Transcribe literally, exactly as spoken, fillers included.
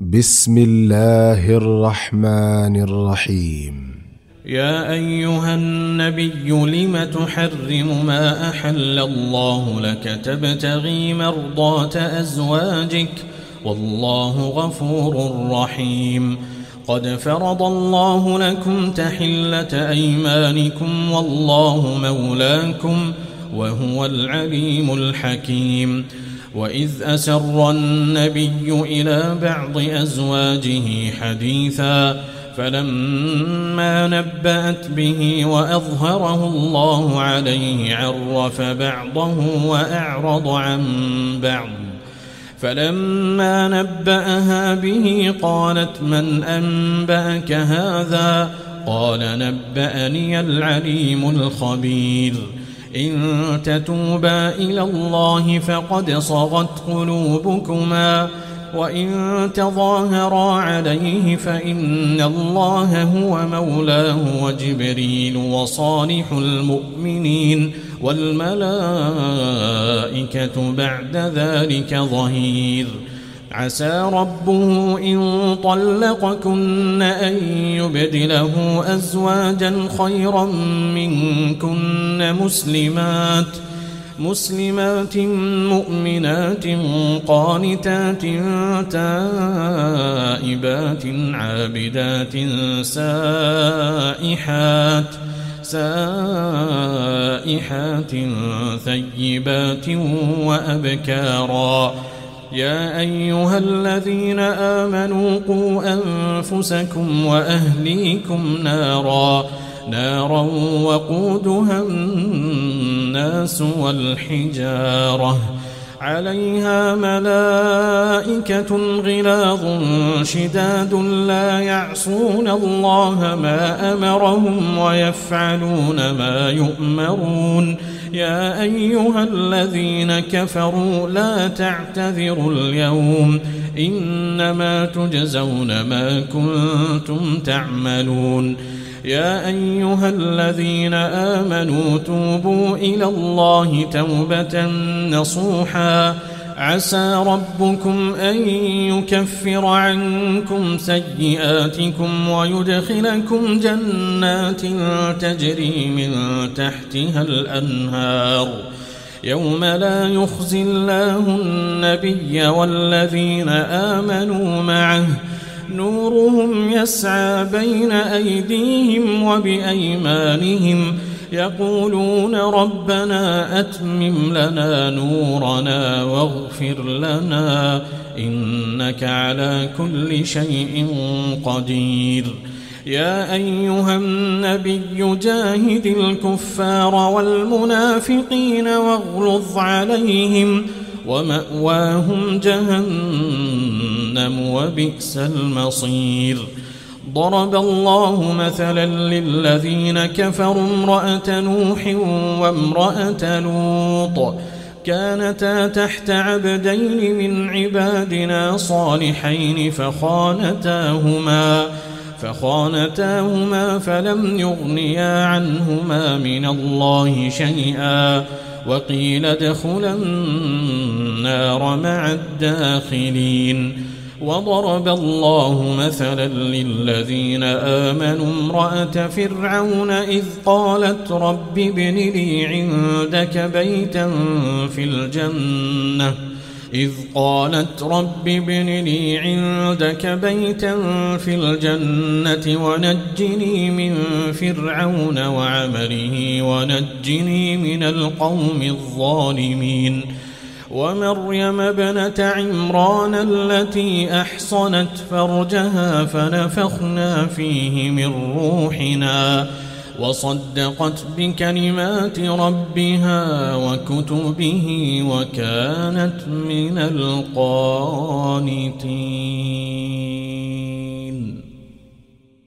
بسم الله الرحمن الرحيم. يا أيها النبي لم تحرم ما أحل الله لك تبتغي مرضات أزواجك والله غفور رحيم. قد فرض الله لكم تحلة أيمانكم والله مولاكم وهو العليم الحكيم. وإذ أسر النبي إلى بعض أزواجه حديثا فلما نبأت به وأظهره الله عليه عرف بعضه وأعرض عن بعض. فلما نبأها به قالت من أنبأك هذا؟ قال نبأني العليم الخبير. إن تتوبا إلى الله فقد صغت قلوبكما وإن تظاهرا عليه فإن الله هو مولاه وجبريل وصالح المؤمنين والملائكة بعد ذلك ظهير. عسى ربه إن طلقكن أن يبدله أزواجا خيرا منكن مسلمات مسلمات مؤمنات قانتات تائبات عابدات سائحات سائحات ثيبات وأبكارا. يا أيها الذين آمنوا قوا أنفسكم وأهليكم نارا نارا وقودها الناس والحجارة عليها ملائكة غلاظ شداد لا يعصون الله ما أمرهم ويفعلون ما يؤمرون. يا أيها الذين كفروا لا تعتذروا اليوم إنما تجزون ما كنتم تعملون. يا أيها الذين آمنوا توبوا إلى الله توبة نصوحا عسى ربكم أن يكفر عنكم سيئاتكم ويدخلكم جنات تجري من تحتها الأنهار يوم لا يخزي الله النبي والذين آمنوا معه نورهم يسعى بين أيديهم وبأيمانهم يقولون ربنا أتمم لنا نورنا واغفر لنا إنك على كل شيء قدير. يا أيها النبي جاهد الكفار والمنافقين واغلظ عليهم ومأواهم جهنم وبئس المصير. ضرب الله مثلا للذين كفروا امرأة نوح وامرأة لوط كانتا تحت عبدين من عبادنا صالحين فخانتاهما فخانتاهما فلم يغنيا عنهما من الله شيئا وقيل ادخلا النار مع الداخلين. وضرب الله مثلا للذين آمنوا امرأة فرعون إذ قالت رب ابن لي عندك بيتا في الجنة إذ قالت رب ابن لي عندك بيتا في الجنة ونجني من فرعون وعمله ونجني من القوم الظالمين. ومريم ابنة عمران التي أحصنت فرجها فنفخنا فيه من روحنا وصدقت بكلمات ربها وكتبه وكانت من القانتين.